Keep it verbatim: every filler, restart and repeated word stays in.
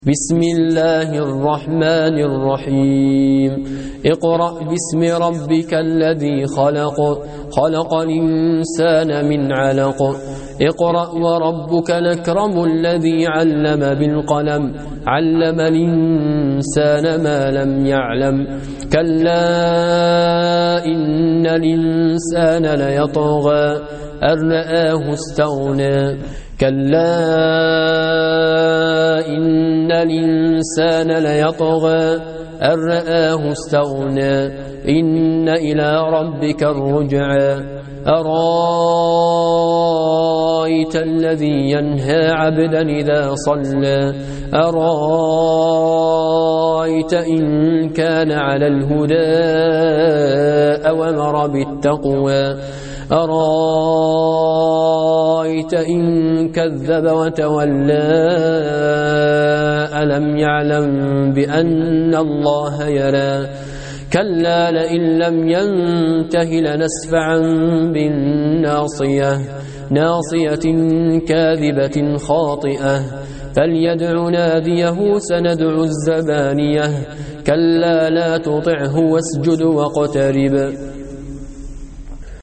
بسم الله الرحمن الرحيم اقرأ باسم ربك الذي خلق خلق الإنسان من علق اقرأ وربك الأكرم الذي علم بالقلم علم الإنسان ما لم يعلم كلا إن الإنسان ليطغى أن رآه استغنى كلا إن الإنسان ليطغى أن رآه استغنى إن إلى ربك الرجعى أرأيت الذي ينهى عبدا إذا صلى أرأيت إن كان على الهدى أو أمر بالتقوى أرأيت إن كذب وتولى ألم يعلم بأن الله يرى كلا لئن لم ينته لنسفعا بالناصية ناصية كاذبة خاطئة فليدع ناديه سندع الزبانية كلا لا تطعه واسجد واقترب